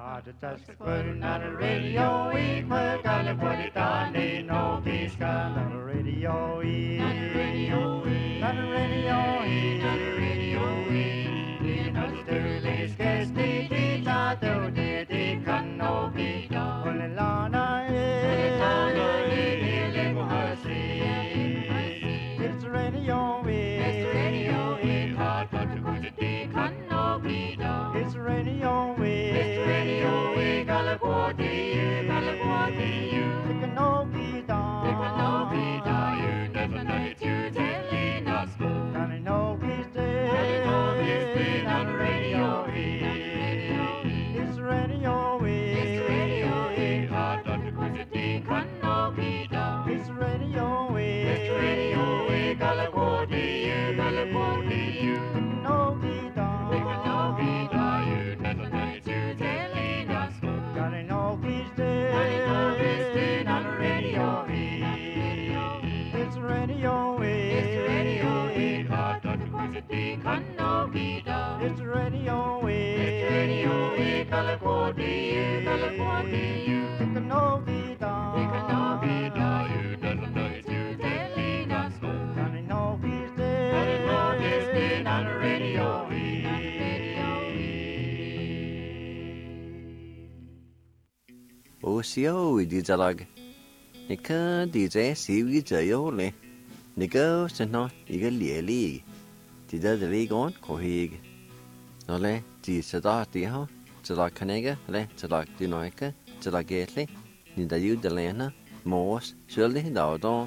Just putting on the radio, we put on the put it on, ain't no peace on the radio, on the radio, on the radio, on the radio, in the early sketch, the tato, the canopi, Olilana, it's radio, it's radio, hot, but the canopi, it's radio, It's radio, California, California, take a no be down, you never know it's you telling us, Johnny no he's dead, on the radio. Osio idizalag. Nika DJ siwi jayole. Nika seno iga lieli. Tida the league on kohig. Nole di sada diho. Tada kanega le tada dinoika. Tada gately. Nida you de lena. Mos surely daudon.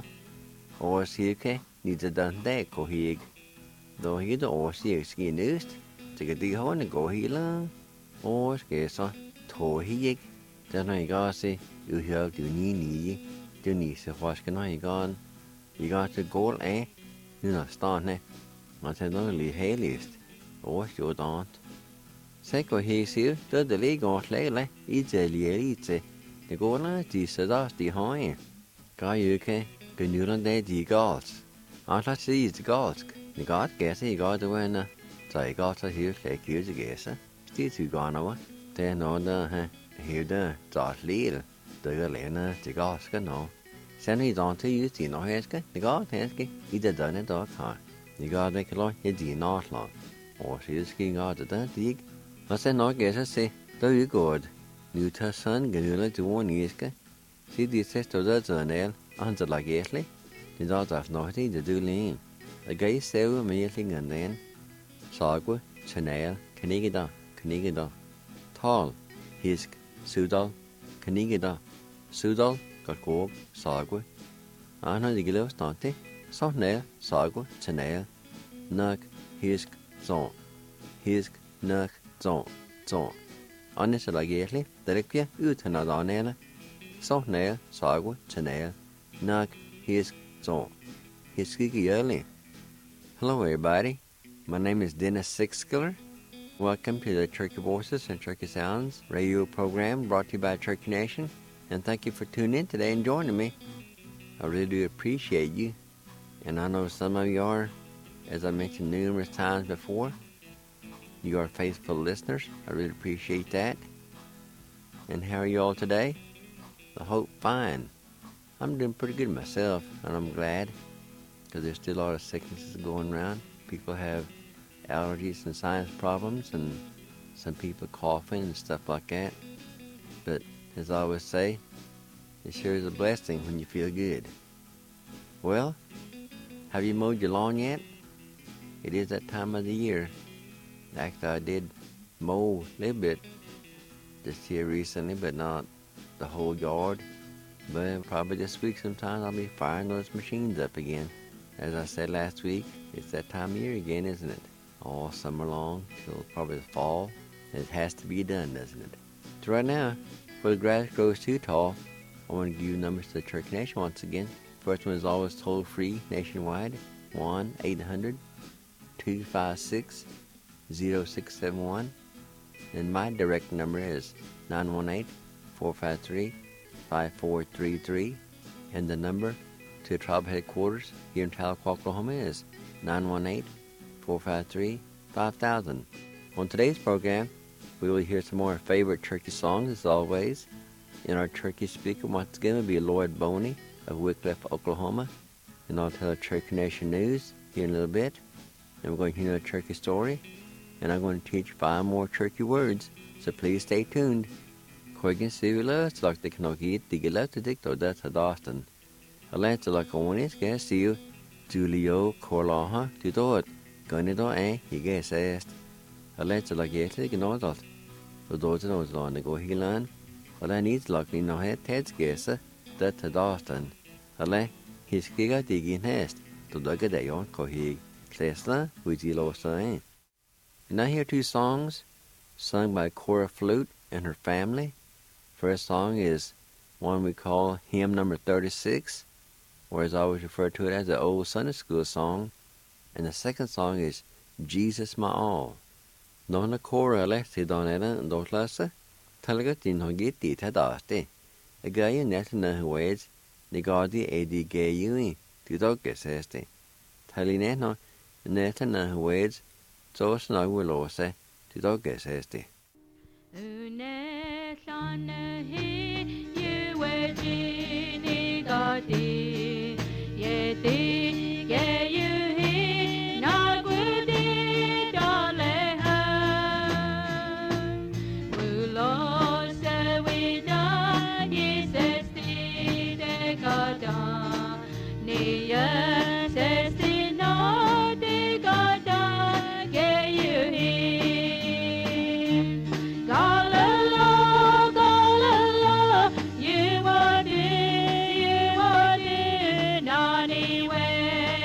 Osike nida dan de kohig. Though he the osi skin east. Take a diho and go healer. Os gesa. Tohig. Then I got say you have to need to need to wash can I gone. You got to goal you know stand ne. I said only hailist. Oh you don't. Seko he see to the league on lele easy the goal the sada the high. Guy you can you run the goals. I thought see the goals. The god guess he got the winner. So I got to hear like years ago. Still to gone over. Then on the hiểu đó trọt lìa từ cái lẽ nó chỉ có cái nó sáng nay dọn thấy gì nó hết cái có hết cái ít giờ nó đó khỏi thì có đây cái lo cái gì nó lo or she is king out of that dig nó sẽ nói cái sẽ tới good new person cái nữa là chú muốn nghĩ cái she đi sẽ tới đó giờ này anhจะlà cái gì thì đó là nói thìจะดูliền cái sale mà như ngân đen sao quá Chanel cái đó tall his Sudal, Kanigida, Sudal, got cork, sagwa. I know the gillow stante, soft nail, sagwa, chanail, nug, hisk, zon, nug, zon. Honest like gately, delicate, utanada nail, soft nail, sagwa, chanail, nug, hisk, zon. Hiskiki early. Hello, everybody. My name is Dennis Sixskiller. Welcome to the Turkey Voices and Turkey Sounds radio program brought to you by Turkey Nation. And thank you for tuning in today and joining me. I really do appreciate you. And I know some of you are, as I mentioned numerous times before, you are faithful listeners. I really appreciate that. And how are you all today? I hope fine. I'm doing pretty good myself, and I'm glad, because there's still a lot of sicknesses going around. People have allergies and sinus problems, and some people coughing and stuff like that. But as I always say, it sure is a blessing when you feel good. Well, have you mowed your lawn yet? It is that time of the year. Actually, I did mow a little bit this year recently, but not the whole yard. But probably this week sometime I'll be firing those machines up again. As I said last week, it's that time of year again, isn't it? All summer long till probably the fall. It has to be done, doesn't it? So right now, before the grass grows too tall, I want to give you numbers to the Turkey Nation once again. First one is always toll free nationwide, 1-800-256-0671. And my direct number is 918-453-5433. And the number to the tribe headquarters here in Tahlequah, Oklahoma is 918-453-5000. On today's program, We will hear some more favorite turkey songs as always. And our turkey speaker once again will be Lloyd Boney of Wycliffe, Oklahoma. And I'll tell a Turkey Nation news here in a little bit. And we're going to hear a turkey story. And I'm going to teach 5 more turkey words. So please stay tuned. Corgan Sivila, Slok the Knogi, Digila to Dicto, that's a Dawson. A lance like a one is gas you, Julio Corlaha, to do it. Gunnido, he guess asked. A lance like yet, like an adult. The daughter knows on the go heelan. Well, I need luckily no head Ted's guesser, that's a Dawson. A lay, his giga digging nest, to dug a day on Kohig, Clesla, which he lost a. And I hear 2 songs sung by Cora Flute and her family. First song is one we call hymn number 36, or as I always refer to it as the old Sunday school song. And the second song is Jesus My All. Non la Cora lefty don Ellen don't lassa, Talagat in Hogiti Tadaste. A guy in Netina who waits, the Gaudy Adi Gay Ui, to dog guesseste. Talinetno, Netina who waits, so snug will also, to dog guesseste. Anywhere.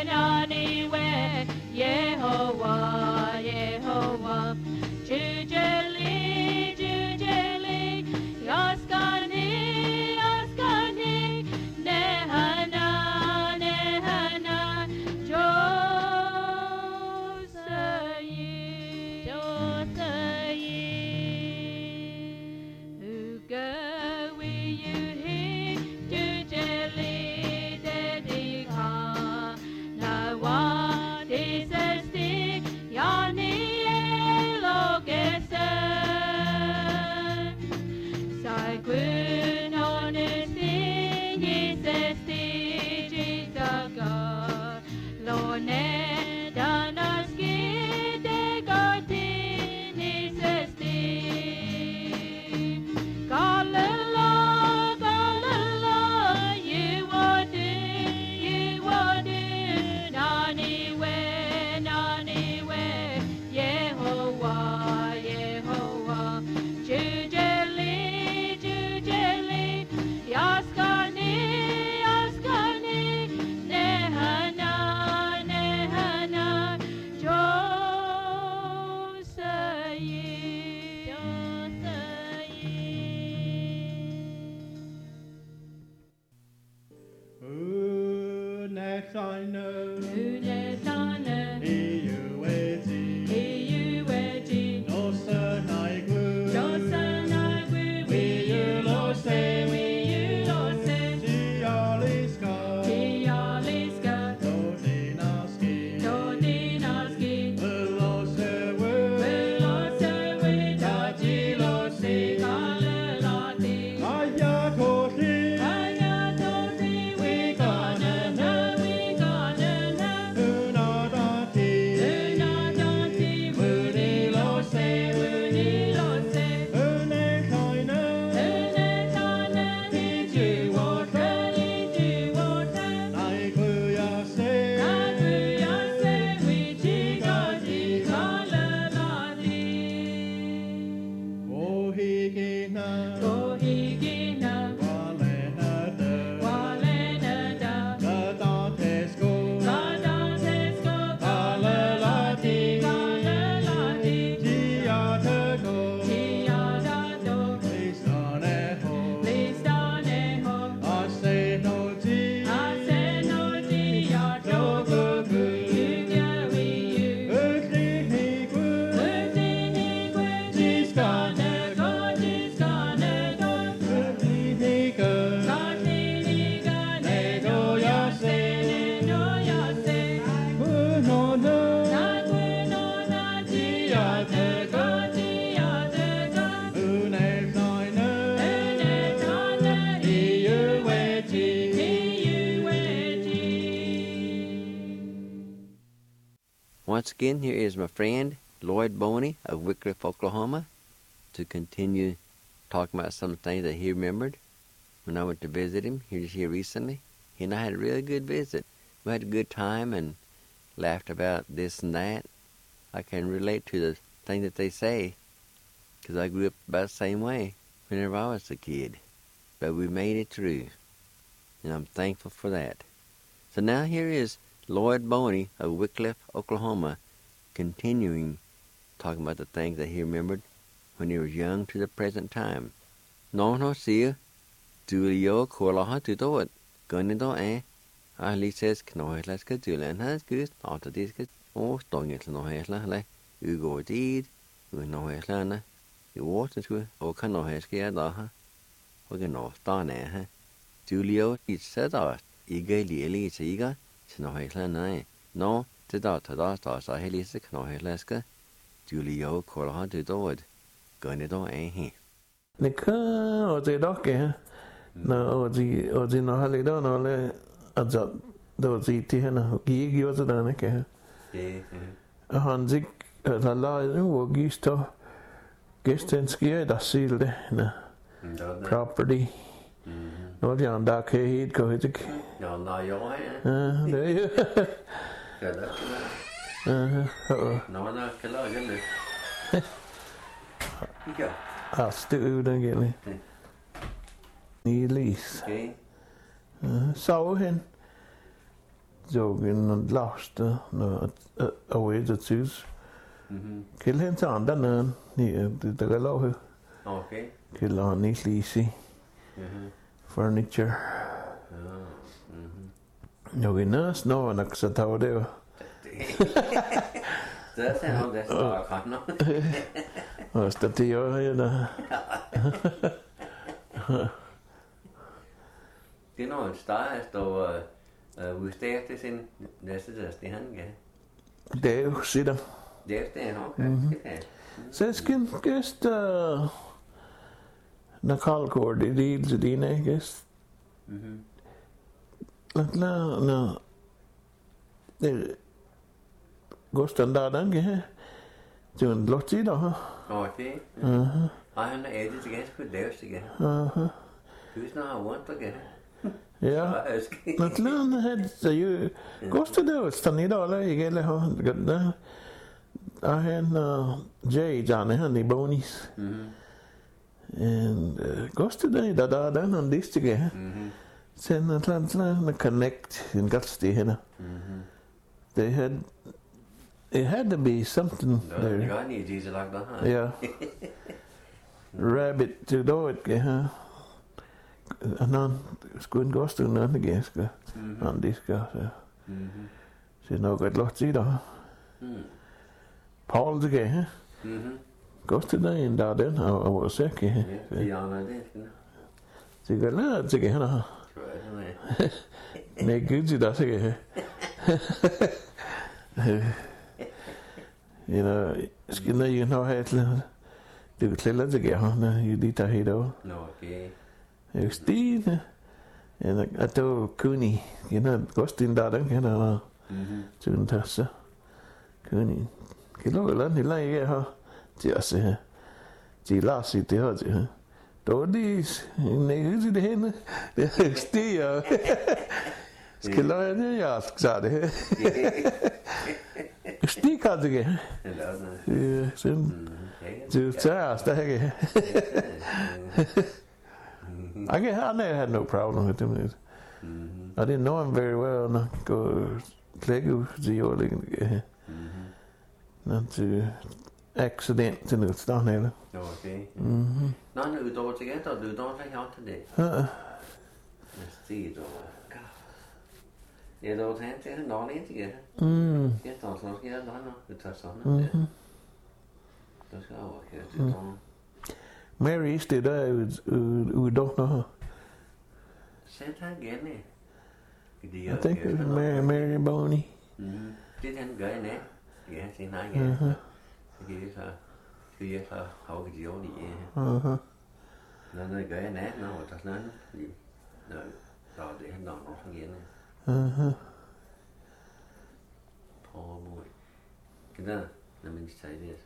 Skin, here is my friend Lloyd Boney of Wycliffe, Oklahoma, to continue talking about some things that he remembered when I went to visit him here recently. He and I had a really good visit. We had a good time and laughed about this and that. I can relate to the thing that they say because I grew up about the same way whenever I was a kid. But we made it through, and I'm thankful for that. So now here is Lloyd Boney of Wycliffe, Oklahoma, continuing talking about the things that he remembered when he was young to the present time. No see Julio Kolaha to do it. Gunny do Ali says no let's get Julian has good after this get stong it no like you go deed you know lana you watch it or can no has get da we can no stand Julio is said 이게 리가 지나해라네 너 되다 사헬리스 그노해라스가 줄리오 콜하드도 거네도 에히 내가 어제 덕게 나 어제 너 할리도 너래 아자 도지 티하나 기기어서다네 게 한직 달라 워기스토 게스텐스키에 다실데 나 property nó thì anh đã kể hết câu hết chứ nó gió đấy nó cái lo cái này tự đang cái này ní list sau hen rồi nó lost nó away the choose cái lên chọn đó nữa thì từ cái lâu hơn cái lo ní list furniture. Jokin nurse no naksatao deo. That's how that's dark, no. Statio da. Det når en steg står udstægte sin næste han ja. Det er sitter. Det er nok. Så skal gæst na kalkor det deals dine gæst. Na det går standarden ge. Jun lotti da. Okay. Han er det ganske på lavest igen. Du snakker rundt igen. Ja. Natlan had you goes to do stanida ala igele ha gadda. Ahen Jay Johnny honey bonies. And goes to the da on this again. Sen Natlan connect in Gutsti hena. They had it had to be something there. Yeah. Rabbit to do it, huh? Non skun gostu non geska on diska så no godt lort sig da Paul det hè gostu der en der den og var sikker ja det så gør det sig her nej gud det sig you know skinner you know helt det klæder sig her når you dit der hedo okay Steve and ato Kuni, Gostin Dadan, Jun Tassa Kuni. Kilolan, he lay her, just last it the Dodis, in the hen, the steer. Skilloan, ask Sade. Stick out again. Just ask the I never had no problem with him. I didn't know him very well. No, go Lego the not to accident to the start here. Okay. None of the together, do don't take out today. Let's see it all. Yeah, those hands are not in together. Get on some here, no, it's a son. Let's go. Okay, Mary stod der ude her. Sæt her igen, I think it was Mary Boney. Det han gør i nat. Ja, sin egen igen. Det er så havket i år lige. Når det gør i nat, når der sådan når det han når igen. Prøv mod. Kita namin Chinese.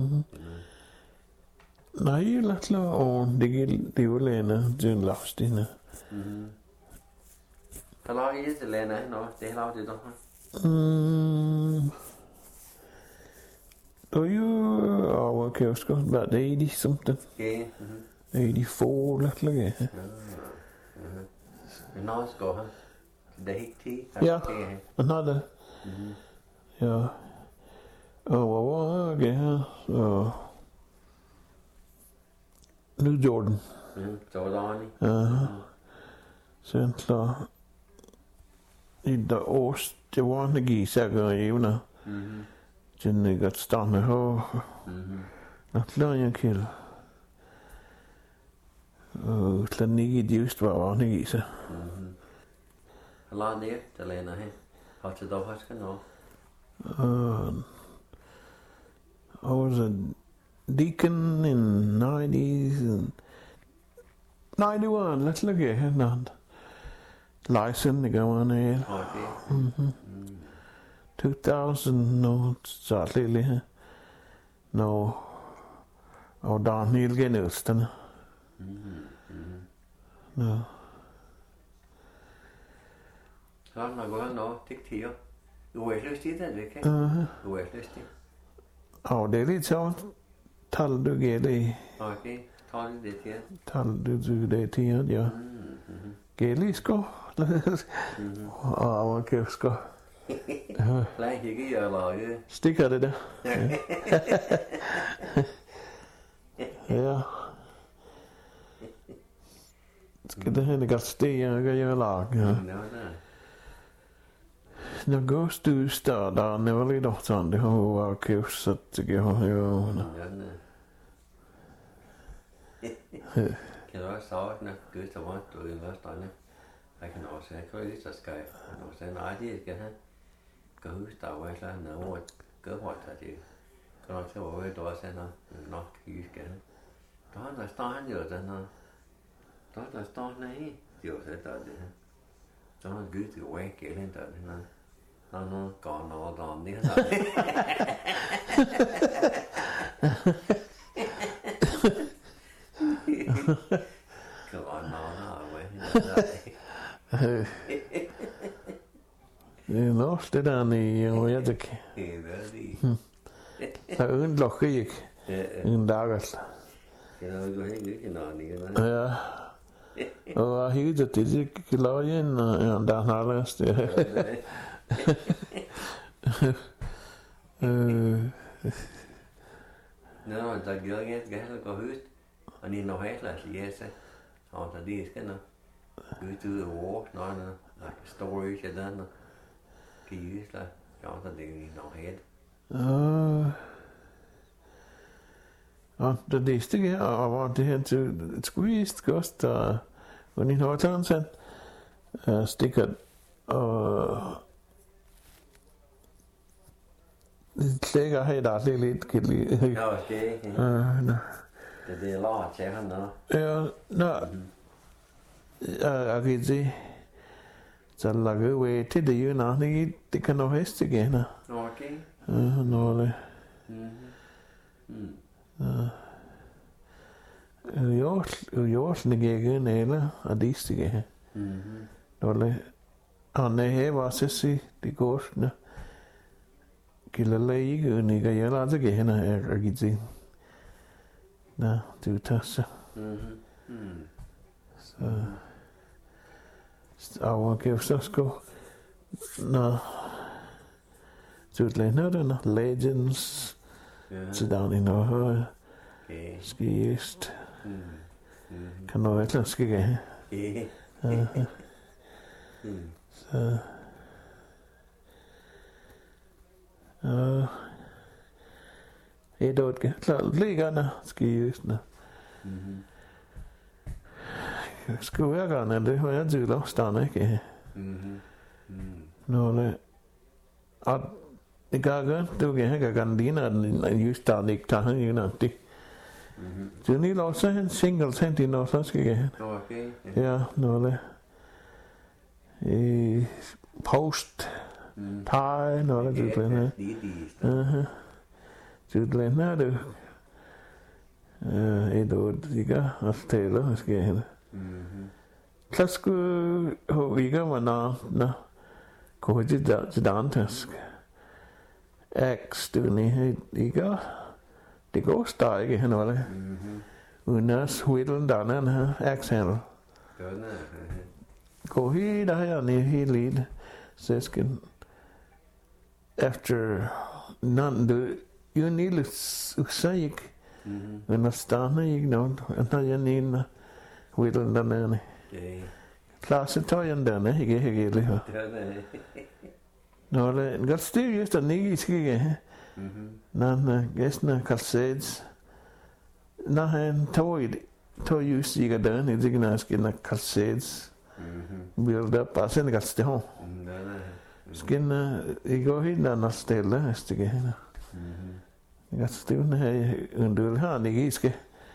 Nej, latla on det jo lena den lavstine. Der lager I det lena, no, det laver det doch. Do you our kiosk about 80 something. Okay. 84 latla ge. No, sko ha. Det er helt tea. Ja. Another. Ja. Og så nu Jordan. Jordan. Sen klar. I der års det var en gisager evner. Den godt stande her. Nå klar jeg kill. Og klinik i just var en gisa. La ned der lena her. Har du dog haft nå? I was a deacon in 90s and 91. Let's look at it now. License to go on here. Okay. 2000 no startlig her. No. Og Daniel Genelsten. No. Så har man gået nå, det tiger. Du er lyst til det, ikke? Du er lyst til. Og det er lidt så. Tal du giver det. Okay, tal det til. Tal du det til, ja. Giver lige sko. Og man sko. Lad ikke jeg lage. Stikker det der. Ja. Skal det hende godt stige, jeg kan lage. Ja. Når gås du starter, det var lidt sådan, det var købt, så det gør jo. Kan du også sige, når Gud der var, du er i Vesterne? Jeg kan også have krydset og skrev, og også nej, det skal have. Kan huske, der var et eller andet over gør hvor det kan også have været, der også er nok jysk af. Der står han jo den her. Der står han her. Det er jo så der det her. Så har Gud til at vække eller der den her. Nå, går noget der om det her. Kan godt noget der vække. Det er nok det der i Rødjæk. Det er det. Der er uden lukke ikke. Uden daggert. Ja, du har ikke noget ikke. Ja. Og hele det kan lave en der har allerede det. Nå, der gør jeg ikke heller gå højt. Og ni når heller lige så. Og der det skal nå. Ud ud over når der står jo ikke der. Gives der. Ja, der det når helt. Og det næste her, og hvor det her til et squeezed kost, og ni har taget sådan stikker og det klikker her der lidt kan lide. Ja, det det er lort til han nå. Ja, nå. Jeg kan se. Så lager vi til det jo når det kan nå hest igen. Okay. Nå det. Jorden gik eller og det stikker. Nå det. Han her var så sig det går nå. Gilala ikke uniga jeg lader det hen og kan se. Nå, det tager så. Så og kan så sko. Nå. Så læner den Legends. Så down i noget. Skist. Kan du ikke ske? Så det er klart liggende skistende. Skal være gerne det har jeg til at starte ikke. Nå det og det gør godt du kan ikke gerne ligne den just der ikke tager han jo det. Det er lige lov så en single tænd i når så skal jeg. Okay. Ja, nå det. Post Thai nó là chụp lên ha. Chụp lên ha được. Itu juga Australia sekian. Plus ku hoviga mana na ko jidan task. X du ni iga det går stadig hen eller. Unas whittle dana ha X handle. Ko hi da ya ni hi lead seskin after none do you need to say when stanna ignored and jag in whittle dana. Klasse tojen dana hige liha. No, le gal stiv just a nigi skige. Nan gæstene kalseds. Når han tog just siga døren, det er ikke skinna kalseds. Build up, og sen gal stiv. Skinna, I går helt andet stille, stige henne. Gal stiv, når jeg undul her, nigi ske.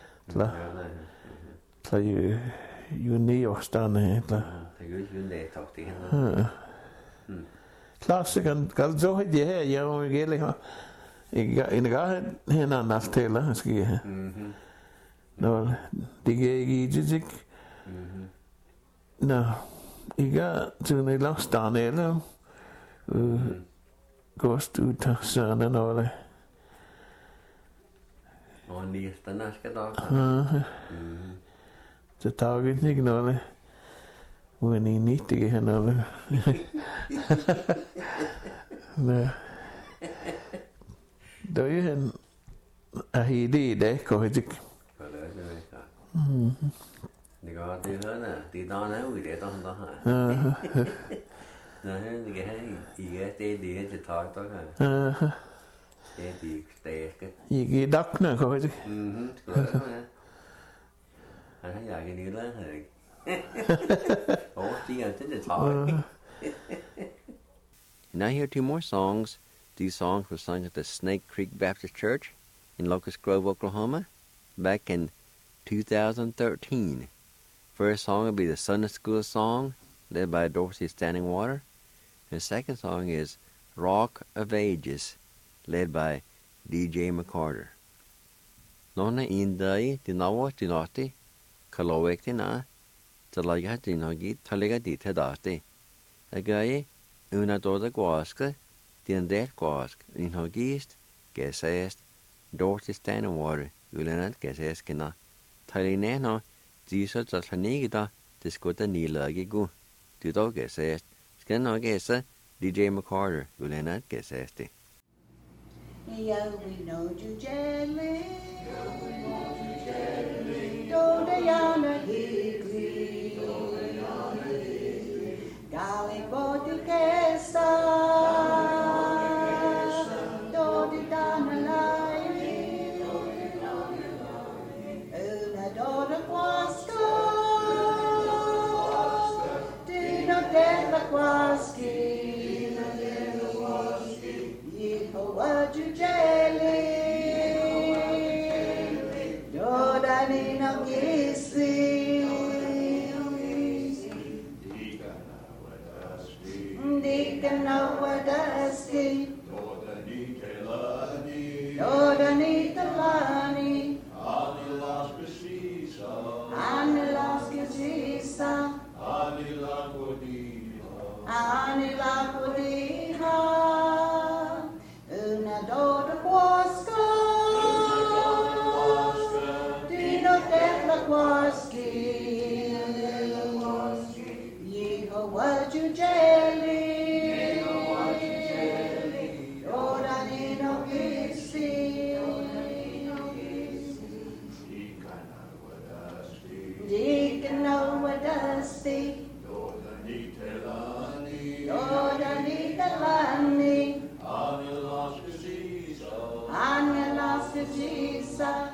Tla ju ni årstande her. Det er jo ikke det, tog det henne. Klassiker, kan så hit det her, jeg må gælde her. En gang henne en aftaler, skal jeg have. Nå, det kan ikke i det, ikke? Nå, ikke til en eller stand eller gåst ud til sønne, når det. Og næsten skal der. Så tager vi ikke noget. When he need to get another. No. Do you have a idea there, Kojic? Det går det hører det der er ude det der her. Nej, det kan det til tag der. Det er stærke. I giver dokne, Kojic. Jeg kan ikke lade her. Now here are two more songs. These songs were sung at the Snake Creek Baptist Church in Locust Grove, Oklahoma, back in 2013. First song will be the Sunday School song, led by Dorothy Standing Water. And the second song is Rock of Ages, led by DJ McCarter. Nona indai dinawa dinati, kalowek dina. Talaga dinagi talaga dit hedati. Agai una doda guaska, din det guask, inhagist, gesest, Dorothy Standing Water, ulenat geseskina. Talinena, disa tatanigida, diskuta nilagi gu. Dudo gesest, skanna gesa, DJ McCarter, ulenat gesesti. Yeah, we know you jelly. Do the yana higri. Gali bodi kesa. Do the dana lai. Una do the quaska. Dino della quaski. What you jelly? Doda ni no kisi. Dika no wadaski. Doda ni talani. Ani laska sisa. Ani la kodiha. Una doda quaska, dino della quaski, Yeho what you jelly, doda dino kisi, dikano wadasti, doda ni telani. Anila Jisa,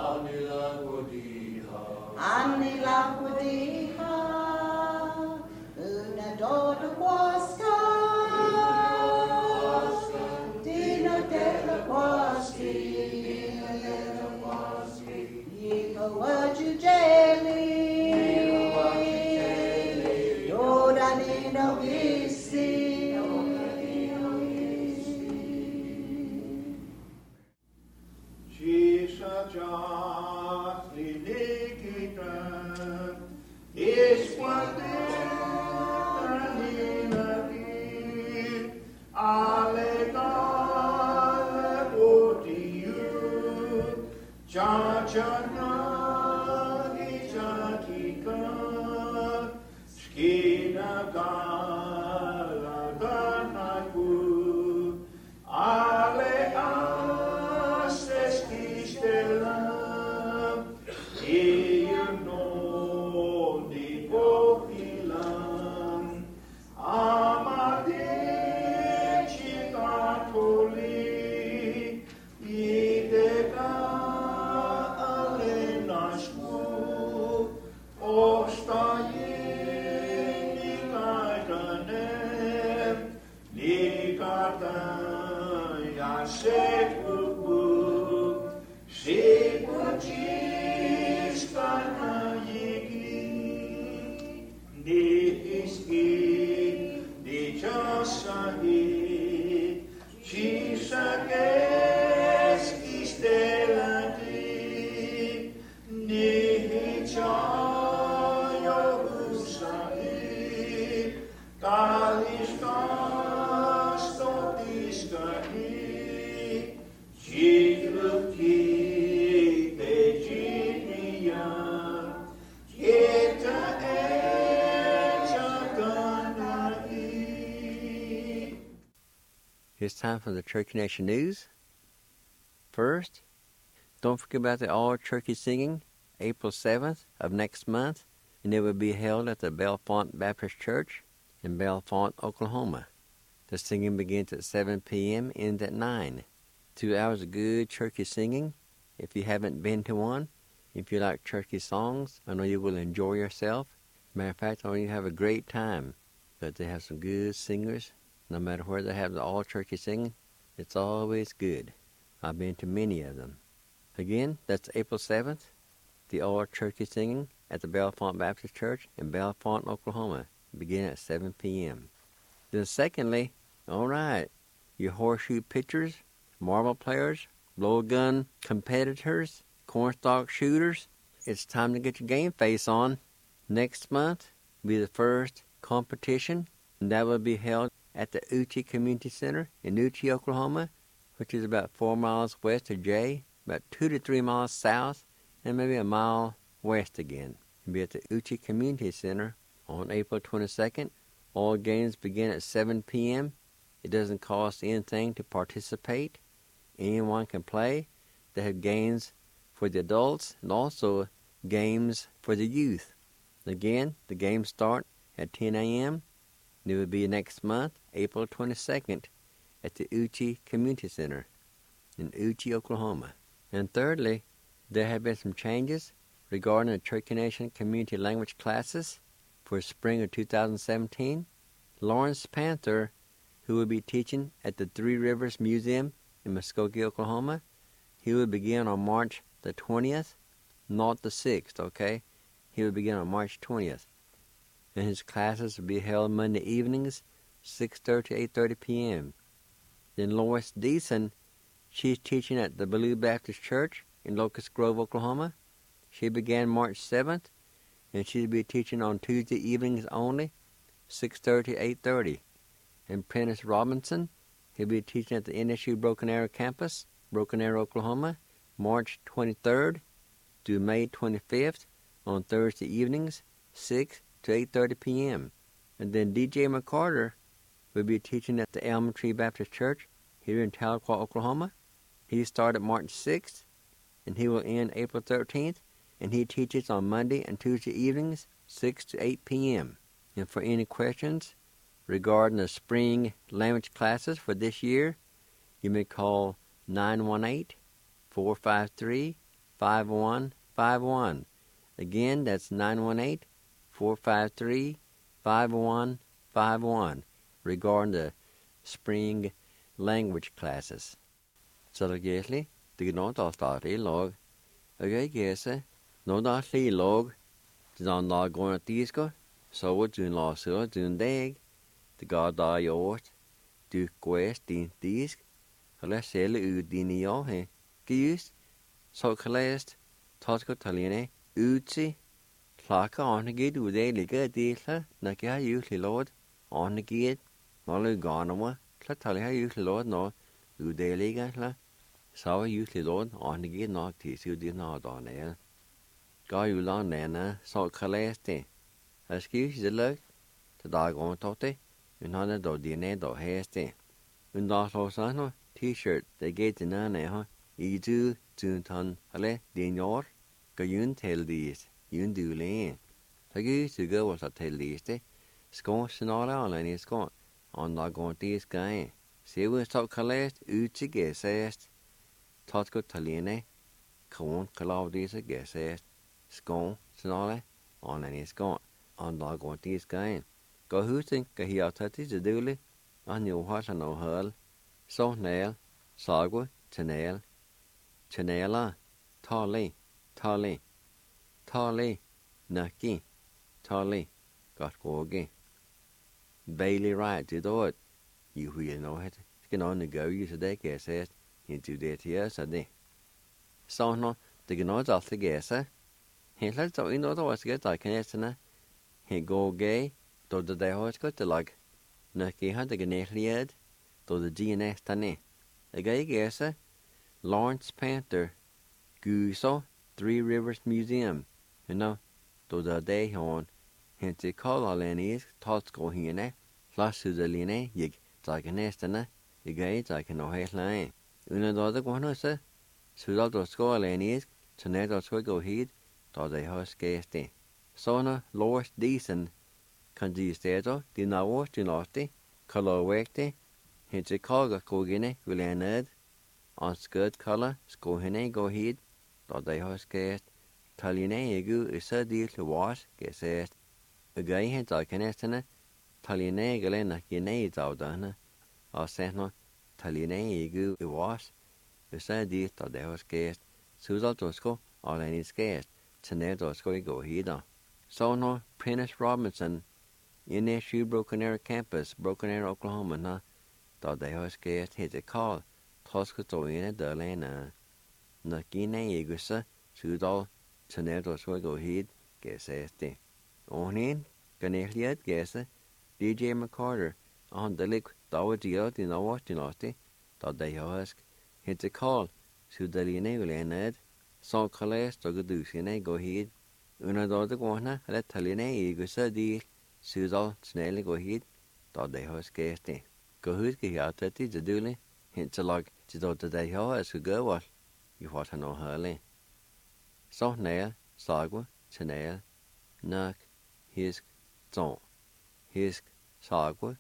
Anila Kudiha, Una Doda Quaska, Dino Della Quaski, Yiko Waju Jelly, It's time for the Cherokee Nation News. First, don't forget about the All-Turkey Singing, April 7th of next month, and it will be held at the Bellefonte Baptist Church in Bellefonte, Oklahoma. The singing begins at 7 p.m. ends at 9. 2 hours of good turkey singing. If you haven't been to one, if you like turkey songs, I know you will enjoy yourself. Matter of fact, I know you have a great time. But they have some good singers. No matter where they have the all-turkey singing, it's always good. I've been to many of them. Again, that's April 7th, the all-turkey singing at the Bellefonte Baptist Church in Bellefonte, Oklahoma, beginning at 7 p.m. Then secondly, all right, your horseshoe pitchers, marble players, blowgun competitors, cornstalk shooters, it's time to get your game face on. Next month will be the first competition, and that will be held at the Uchi Community Center in Uchi, Oklahoma, which is about 4 miles west of Jay, about 2 to 3 miles south, and maybe a mile west again. It'll be at the Uchi Community Center on April 22nd. All games begin at 7 p.m. It doesn't cost anything to participate. Anyone can play. They have games for the adults and also games for the youth. Again, the games start at 10 a.m. and it will be next month, April 22nd, at the Uchi Community Center in Uchi, Oklahoma. And thirdly, there have been some changes regarding the Cherokee Nation community language classes for spring of 2017. Lawrence Panther, who will be teaching at the Three Rivers Museum in Muskogee, Oklahoma, he will begin on March the 20th, not the 6th, okay? He will begin on March 20th. And his classes will be held Monday evenings, 6:30 to 8:30 p.m. Then Lois Deason, she's teaching at the Blue Baptist Church in Locust Grove, Oklahoma. She began March 7th, and she'll be teaching on Tuesday evenings only, 6:30 to 8:30. And Prentice Robinson, he'll be teaching at the NSU Broken Arrow campus, Broken Arrow, Oklahoma, March 23rd to May 25th on Thursday evenings, 6 to 8:30 p.m. And then DJ McCarter will be teaching at the Elm Tree Baptist Church here in Tahlequah, Oklahoma. He started March 6th, and he will end April 13th, and he teaches on Monday and Tuesday evenings, 6 to 8 p.m. And for any questions regarding the spring language classes for this year, you may call 918-453-5151. Again, that's 918-453-5151 regarding the spring language classes. Så det gæslig, det kan nå starte I log. Okay, gæse, nå da sli log, det er nå gående tisko, så var du la så du deg, det ga da gjort, du gæs din tisk, og lad selv ud din I år her. Gives, so kalest Tosco Taline Uzi Plaka on the gate with a liga dealer Nakia usually lord on the gate Nolu Ganama Clatalia usually lord no Ude Liga so usually lord on the gate knocked his you did not on air. Go you long nana so kaleste excuse the luck the dog on tote you know the DNA do haste when the t-shirt they get in an Idu Junton Ale Dinor Gayun tell these Yun do lane. Tagi to go was a tell these Scone Sonora on any scone on not going this guy. See we stop collect Uchi guessest Tosco Taline Cone Claudius guessest Scone Sonora on any scone on not going this guy. Go who think he out at the dooley on your horse and no hurl. So nail Sagwa Chanel Chanela Tali Tali Tali Naki Tali got Gogi Bailey right to do it. You will know it. You can only go use a day guess it into that here a day. So no the gnod off the guess. He let so in other words get like an estina. He go gay to the day horse got the lug. Naki had the gnatliad to the GNS tane. The guy guess Lawrence Panther Guso 3 Rivers Museum. You know, to the day on hence call all any Tosco hine, Lasu the line, yig, Zaganestana, the guy Zakano line. Una do the one, sir. Sudal score any Tonedo Swigo heat, to the house gasty. Sona, Lord Decent, Candistedo, Dinawo, Ginosti, Color Wekti, hence call a cogine, will end. On skirt color, skohene go heed, dot they house cast, Taline egu is a deal to wash, guess a guy had like an estina, Taline galena gene out done, or sentno, Taline egu a wash, is a deal dot they house cast, Suzel Tosco, all any cast, Tenedo go heed on. So no, Prentice Robinson, in a shoe Broken Arrow campus, Broken Arrow, Oklahoma, na, dot they house cast hit a call. Tosco to in a delana. Nakine Egusa, Sudal, Tenedo Swigo heed, guess este. On in, Ganeliat guess, DJ McCarter, on the lick, Dowadio, the no watching osti, dot they ask, hit a call, Sudaline will end, so Calais to Gadusine go heed, una dota guana, let Taline Egusa deal, Sudal, Snelly go heed, dot they ask este. Go who's get out at the dooley. Hint a log to do the day as we go what you want to know hurly. So nail, sagwa, chanail, nak, hisk, zon, hisk, sagwa,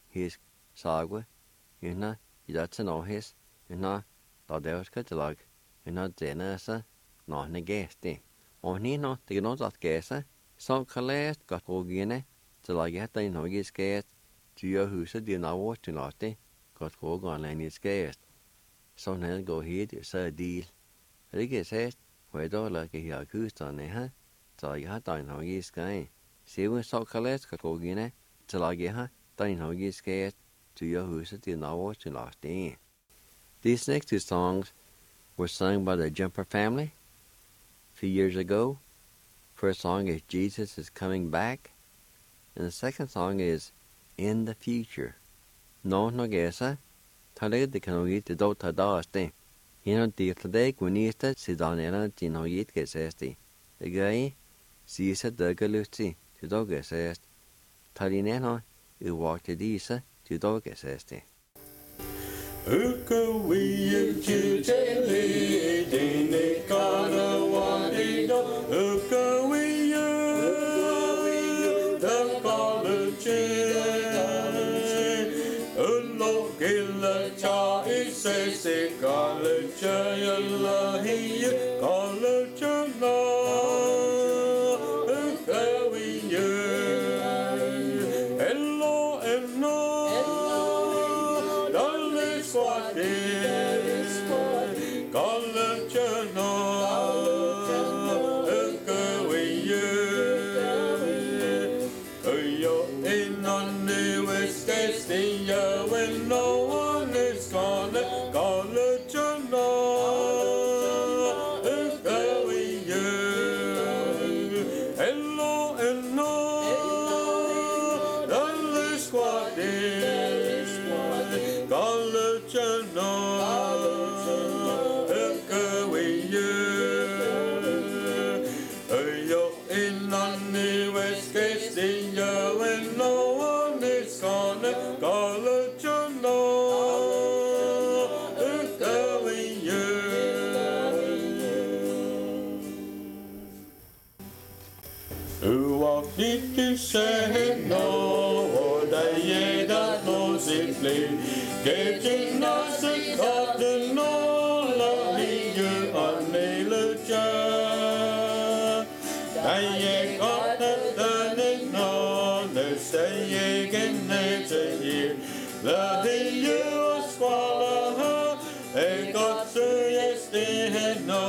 you know, you got to know his, you know, the devil's cut the log, you know, dinner, not a guest. On he not the nose of guess, so collect got ogine, till I get the no get scared, to your who said you know what to not. Got go on any scared. So now go ahead, it's a deal. I guess it, where do like a accused on it, huh? So I got down how you sky. See when so collect got go in it, till I get her, down how you scared, to your who's at the now to last day. These next 2 songs were sung by the Jumper family a few years ago. First song is Jesus is Coming Back, and the second song is In the Future. No guessa, Tale de Canoit the Dota Daste. He not the Tade Guinista Sidonella Ginoit Gessesti. The guy sees a Duggalusti to dog assessed. Talineno, who walked the Disa to dog assesti. Uavniti sehno odajeda nosipli Kejina sikatino lahiyu aniluja Daye katadani no Neseye geneteyi Lahiyu aswalaha Ekatsu yestiheno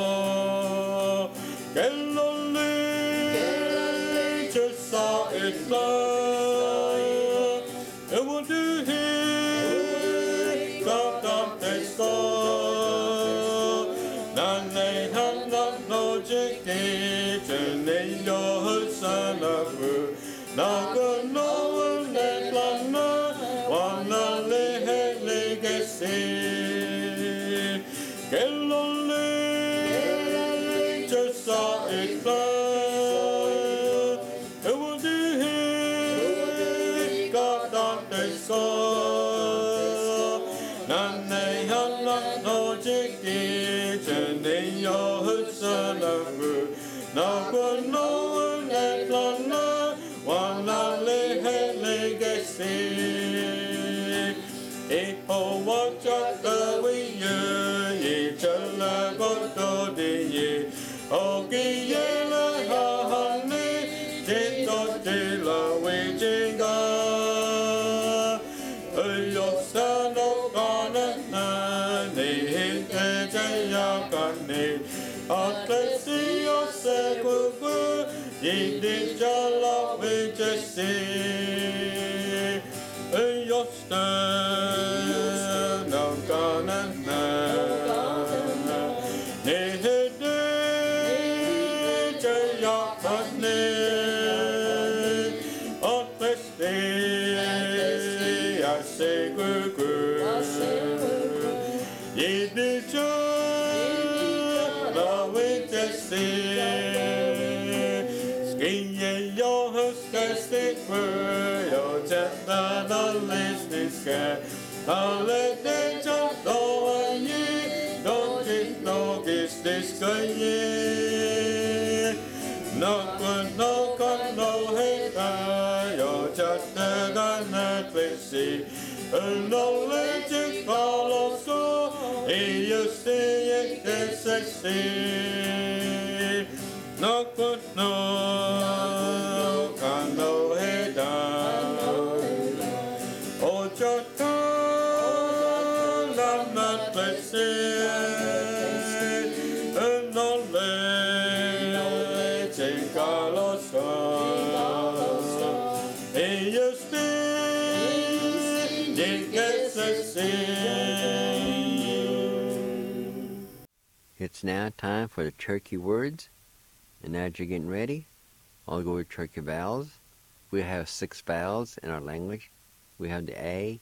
It's now time for the Cherokee words, and as you're getting ready, I'll go with Cherokee vowels. We have 6 vowels in our language. We have the A,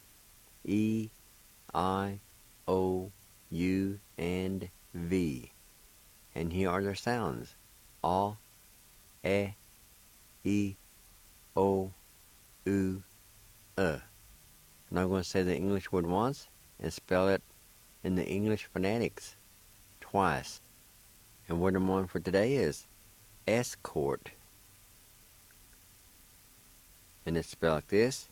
E, I, O, U, and V. And here are their sounds. A, E, O, U, And I'm going to say the English word once and spell it in the English phonetics twice. And word number 1 for today is escort. And it's spelled like this: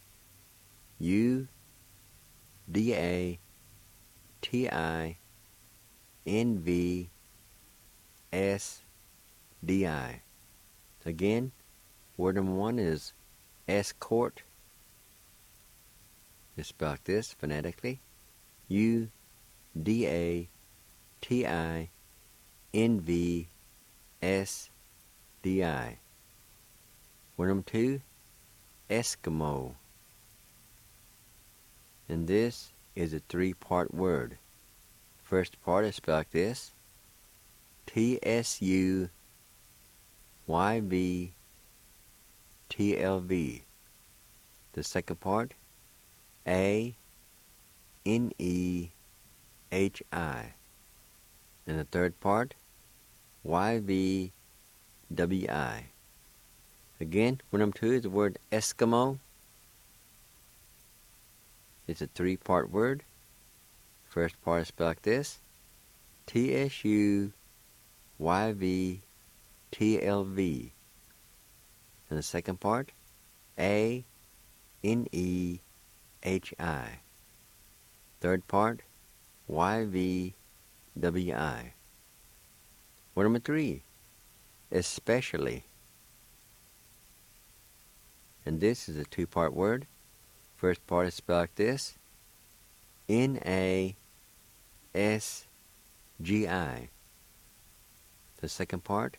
UDATINVSDI. Again, word number 1 is escort. It's spelled like this phonetically: UDATINVSDI. Word number 2, Eskimo. And this is a 3-part word. First part is spelled like this: TSUYVTLV. The second part, ANEHI. And the third part, YVWI. Again, word number 2 is the word Eskimo. It's a 3-part word. First part is spelled like this: TSUYVTLV. And the second part, A-N-E-H-I. Third part, Y-V-W-I. Word number 3, especially. And this is a two-part word. First part is spelled like this, N-A-S-G-I. The second part,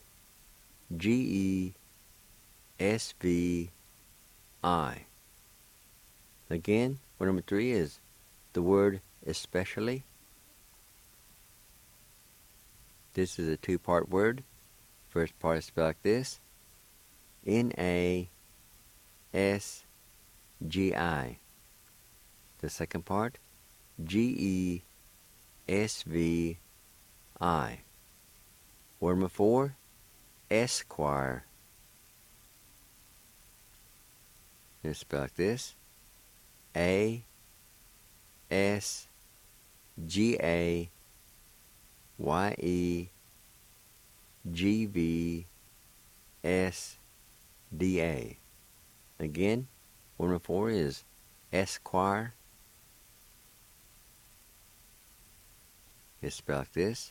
G-E-S-V-I. Again, word number 3 is the word especially. This is a two-part word. First part is spelled like this, N-A-S-G-I. The second part, G-E-S-V-I. Word number 4, esquire. It's spelled like this, A-S-G-A-Y-E-G-V-S-D-A. Again, word number 4 is esquire. It's spelled like this,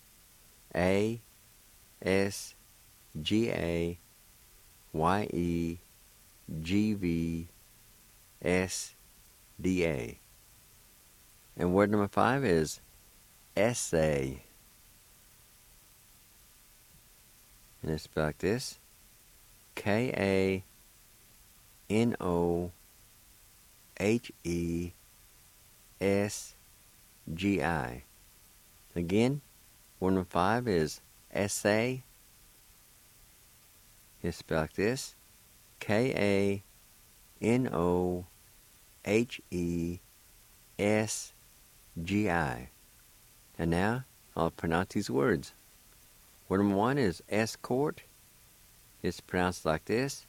A-S-G-A-Y-E-G-V-S-D-A. And word number 5 is essay. And it's spelled like this, K-A-N-O-H-E-S-G-I. Again, word number 5 is essay. It's spelled like this, K-A-N-O-H-E-S-G-I. And now, I'll pronounce these words. Word number 1 is escort. It's pronounced like this,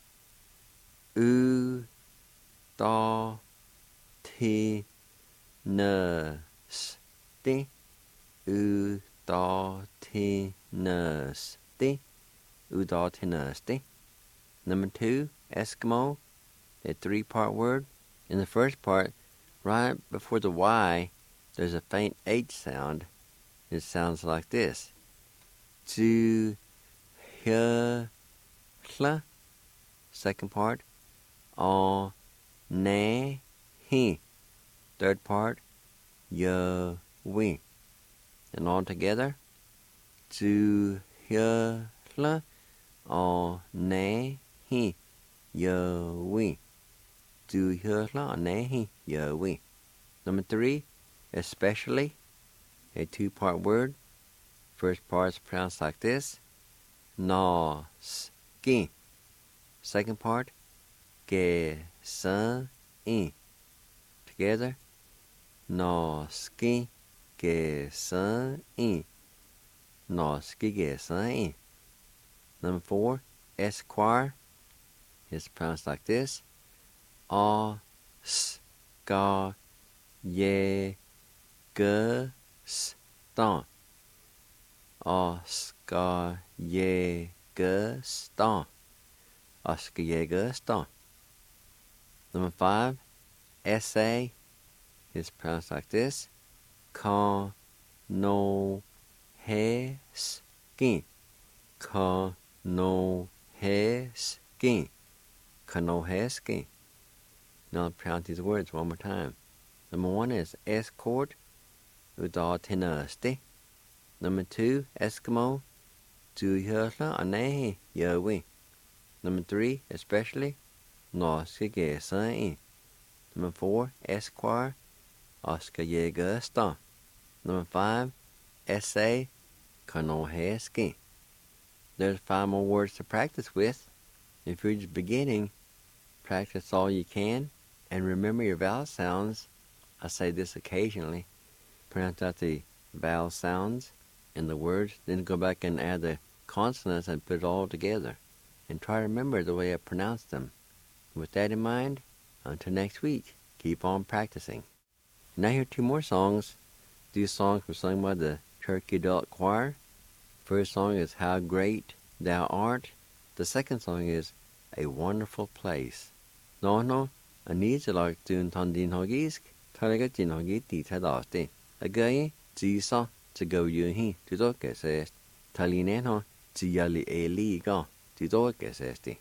U-T-N-S-T. U-T-N-S-T. U-T-N-S-T. Number 2, Eskimo. A three-part word. In the first part, right before the Y, there's a faint H sound. It sounds like this. To hear. Second part, on ne he. Third part, yo we. And all together, to hear on ne he yo we. To hear on ne he yo we. Number 3, especially, a two-part word. First part is pronounced like this, no ski. Second part, ge sun in. Together, no ski ge sun in. No ski ge sun in. Number 4, esquire. It's pronounced like this, ska ye ge stan. Ska ye ge stan. Oscar Yeager star. Number 5, essay. Is pronounced like this, Ka no he skin. Ka no he skin. Ka no he skin. Now I'll pronounce these words one more time. Number 1 is escort. U-T-N-S-T. Number 2, Eskimo. Tu-Hur-La-Ane Yewe. Number 3, especially, no sige in. Number 4, esquire, Oscar Yeager star. Number 5, essay, kanohe ski. There's 5 more words to practice with. If you're just beginning, practice all you can, and remember your vowel sounds. I say this occasionally. Pronounce out the vowel sounds in the words, then go back and add the consonants and put it all together. And try to remember the way I pronounce them. With that in mind, until next week, keep on practicing. Now here are 2 more songs. These songs were sung by the Turkey Adult Choir. First song is How Great Thou Art. The second song is a wonderful place. No, a need to like doing Tondin Hoggies, Carriga Din Hoggy Dita Dasti, a guy, Gisa, to go you he, to dog assist, Talineno, Giali a liga, to dog assist.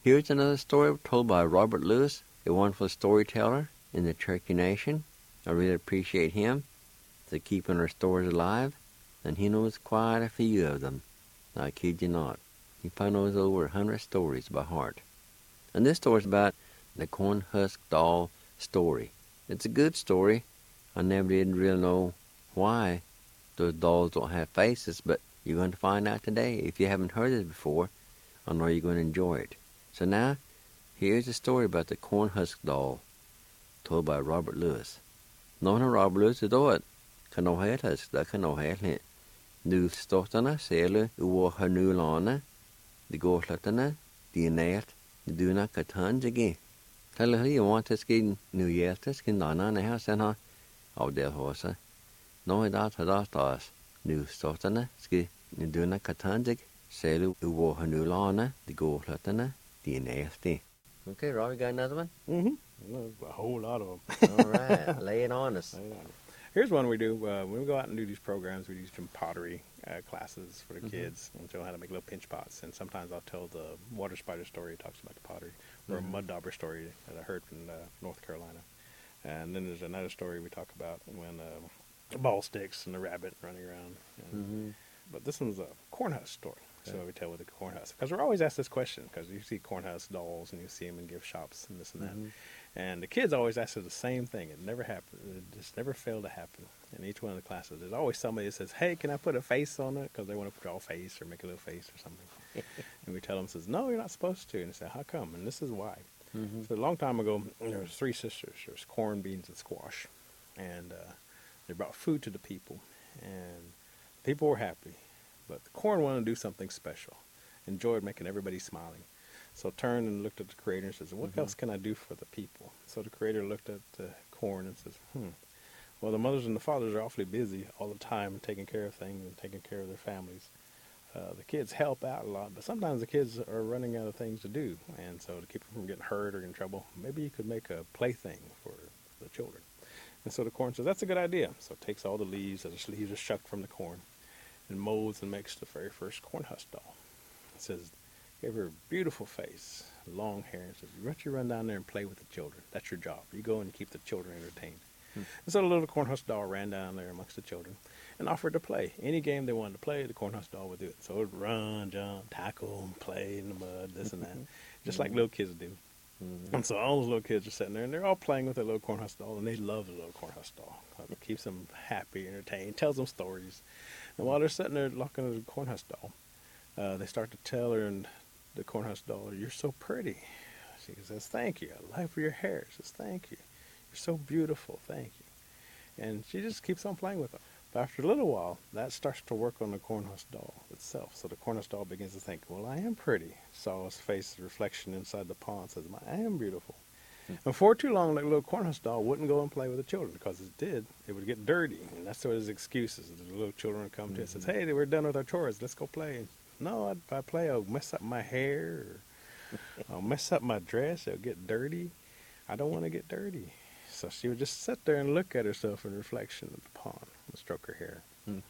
Here's another story told by Robert Lewis, a wonderful storyteller in the Cherokee Nation. I really appreciate him for keeping our stories alive, and he knows quite a few of them. I kid you not. He probably knows over 100 stories by heart. And this story is about the corn husk doll story. It's a good story. I never did really know why those dolls don't have faces, but you're going to find out today. If you haven't heard it before, I know you're going to enjoy it. So now, here's a story about the corn husk doll, told by Robert Lewis. Nói Robert Lewis då att kan nog helt husk, det kan nog helt nu ståttarna sele ua hanulana, det går slattarna, det närt, det duna katanjagi. Tell you want to skin New Year's skin dana ne ha sen ha av det hosa. Nå dat das nu ståttarna ski det duna katanjag sele ua hanulana, det går slattarna, det närt. Okay, Rob, you got another one? Mm-hmm. A whole lot of them. All right, lay it on us. Here's one we do. When we go out and do these programs, we do some pottery classes for the kids and show them how to make little pinch pots. And sometimes I'll tell the water spider story that talks about the pottery, or a mud dauber story that I heard from North Carolina. And then there's another story we talk about when the ball sticks and the rabbit running around. But this one's a corn husk story. So we tell with the corn husk, because we're always asked this question, because you see corn husk dolls and you see them in gift shops and this and that, and the kids always ask us the same thing. It never happened. It just never failed to happen in each one of the classes. There's always somebody that says, "Hey, can I put a face on it?" Because they want to draw a face or make a little face or something. And we tell them, says, "No, you're not supposed to." And they say, "How come?" And this is why. So a long time ago, there was 3 sisters. There was corn, beans, and squash, and they brought food to the people, and people were happy. But the corn wanted to do something special, enjoyed making everybody smiling. So turned and looked at the Creator and says, "What else can I do for the people?" So the Creator looked at the corn and says, well, the mothers and the fathers are awfully busy all the time taking care of things and taking care of their families. The kids help out a lot, but sometimes the kids are running out of things to do. And so to keep them from getting hurt or in trouble, maybe you could make a plaything for the children. And so the corn says, "That's a good idea." So it takes all the leaves, the leaves are shucked from the corn, and molds and makes the very first corn husk doll. It says, gave her a beautiful face, long hair, and says, "Why don't you run down there and play with the children? That's your job. You go and keep the children entertained." And so the little corn husk doll ran down there amongst the children and offered to play. Any game they wanted to play, the corn husk doll would do it. So it would run, jump, tackle, play in the mud, this and that, just like little kids do. And so all those little kids are sitting there, and they're all playing with their little corn husk doll, and they love the little corn husk doll. It keeps them happy, entertained, tells them stories. And while they're sitting there looking at the corn husk doll, they start to tell her, and the corn husk doll, "You're so pretty." She says, "Thank you. I like your hair." She says, "Thank you. You're so beautiful. Thank you." And she just keeps on playing with them. But after a little while, that starts to work on the corn husk doll itself. So the corn husk doll begins to think, "Well, I am pretty." Saw his face, the reflection inside the pond, says, "I am beautiful." And before too long, that little corn husk doll wouldn't go and play with the children, because it did, it would get dirty. And that's what his excuse is. The little children would come to it and says, "Hey, we're done with our chores. Let's go play." And, "No, if I play, I'll mess up my hair, or I'll mess up my dress. It'll get dirty. I don't want to get dirty." So she would just sit there and look at herself in reflection of the pond and stroke her hair.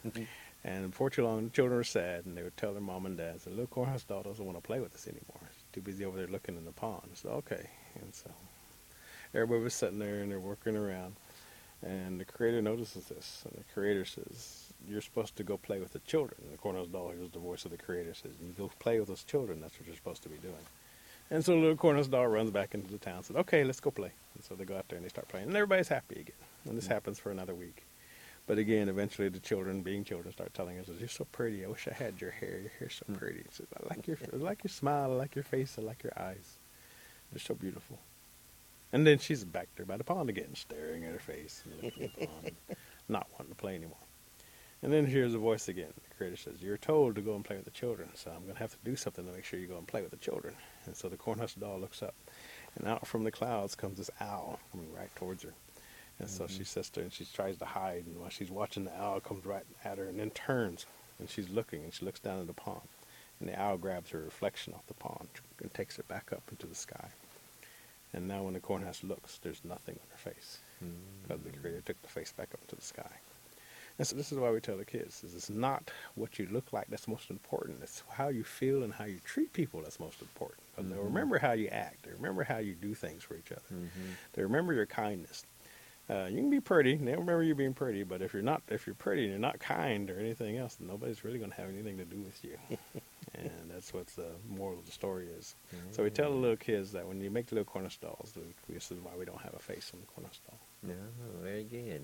And before too long, the children were sad, and they would tell their mom and dad, "The little corn husk doll doesn't want to play with us anymore. She's too busy over there looking in the pond." So, okay. And so everybody was sitting there, and they're working around. And the Creator notices this. And the Creator says, "You're supposed to go play with the children." And the corn husk doll hears the voice of the Creator, says, "You go play with those children. That's what you're supposed to be doing." And so the little corn husk doll runs back into the town and says, "Okay, let's go play." And so they go out there and they start playing. And everybody's happy again. And this happens for another week. But again, eventually the children, being children, start telling us, "You're so pretty. I wish I had your hair. Your hair's so pretty." It says, I like your smile. I like your face. I like your eyes. They're so beautiful." And then she's back there by the pond again, staring at her face, and looking at the pond, not wanting to play anymore. And then here's the voice again. The Creator says, "You're told to go and play with the children, so I'm going to have to do something to make sure you go and play with the children." And so the corn husk doll looks up, and out from the clouds comes this owl coming right towards her. And so she sits there and she tries to hide, and while she's watching, the owl comes right at her and then turns, and she's looking, and she looks down at the pond, and the owl grabs her reflection off the pond and takes her back up into the sky. And now when the corn husk looks, there's nothing on her face, because the Creator took the face back up into the sky. And so this is why we tell the kids, it's not what you look like that's most important. It's how you feel and how you treat people that's most important. because they'll remember how you act. They remember how you do things for each other. Mm-hmm. They remember your kindness. You can be pretty, and they'll remember you being pretty. But if you're pretty and you're not kind or anything else, then nobody's really going to have anything to do with you. And that's what the moral of the story is. Mm-hmm. So we tell the little kids that when you make the little corner stalls, this is why we don't have a face on the corner stall. No, very good.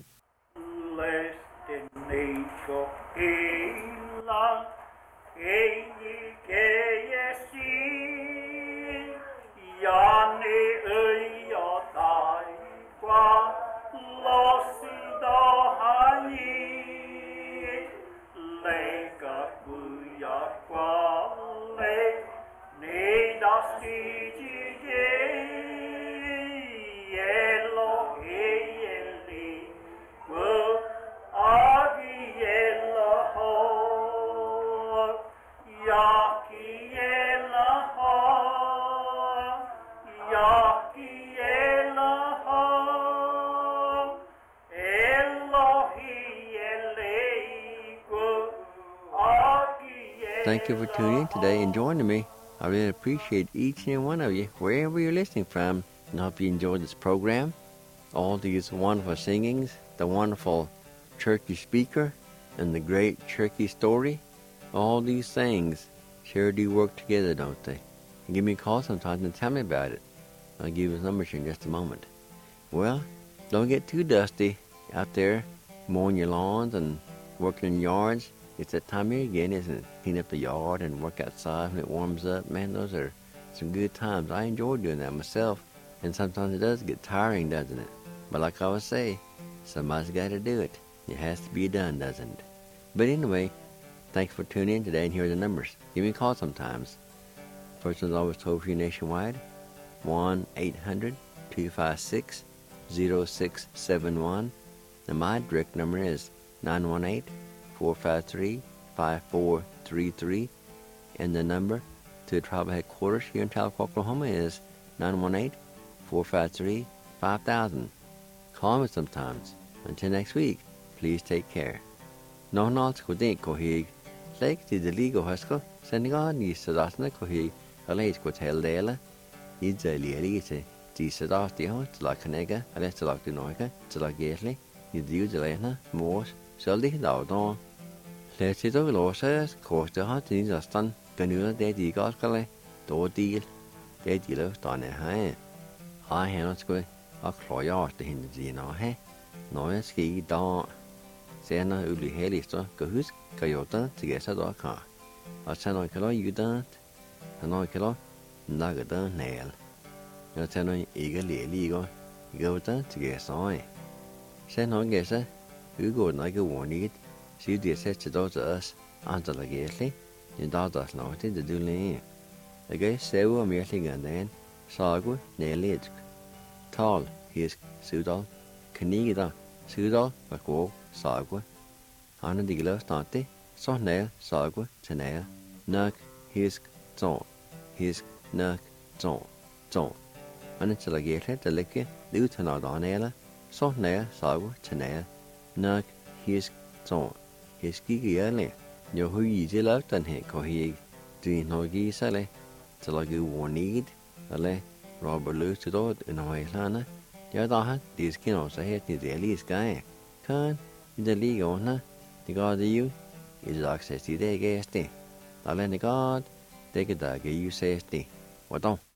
Lestenico illa egli che yani öyatai qua losidahani lega kuya qua le nedastige yellow yelly wo agiella ho yakiella ho yakiella ho Thank you for tuning in today and joining me. I really appreciate each and every one of you, wherever you're listening from, and hope you enjoyed this program. All these wonderful singings, the wonderful Cherokee speaker, and the great Cherokee story. All these things sure do work together, don't they? And give me a call sometimes and tell me about it. I'll give you his number in just a moment. Well, don't get too dusty out there mowing your lawns and working in yards. It's that time of year again, isn't it? Clean up the yard and work outside when it warms up. Man, those are some good times. I enjoy doing that myself. And sometimes it does get tiring, doesn't it? But like I always say, somebody's got to do it. It has to be done, doesn't it? But anyway, thanks for tuning in today, and here are the numbers. Give me a call sometimes. First one's always toll-free nationwide, 1-800-256-0671. And my direct number is 918-453-5433. And the number to the tribal headquarters here in Tahlequah, Oklahoma is 918-453-5000. Call me sometimes. Until next week, please take care. No not kudin kohig. Like the legal hustle, sending on the Sadasna kohig, a late hotel dela. It's a liarite. The Sadasti host, like a nega, a less like the noica, to like gately. You do the lena, more, so they down on. Let's see the losses, cost the hot in the stun, Ganula de the Goscale, do deal, de deal done a hand. I cannot go a cloyard to him, you know, hey? No, ski down. Sena uli helisto, go husk, coyota, to get a dog car. A channel kilo you don't, a no kilo, nugget nail. Your channel eagerly illegal, you go down to get soy. Send on guesser, you go like a warning. See the set to those us, until the gately, the dog does not the doing. The guy several merely and then, sagu, nail it. Tall, his pseudo, canida, pseudo, but go, sagu. Anna the glove started, so nail, sagu, tenail, nuck, his, zone, his, nuck, zone. And it's a gately, the liquor, lieutenant on nail, so nail, sagu, tenail, nuck, his, zone. His gigi early. Your who ye did out and he cohig. Doing no geese, till I go one need, Robert Lewis to do it in a way, Lana. The other hand, these kinos ahead near the Elise guy. Can the league owner, the god of you, is access to their guest. The God, they could you say, what don't?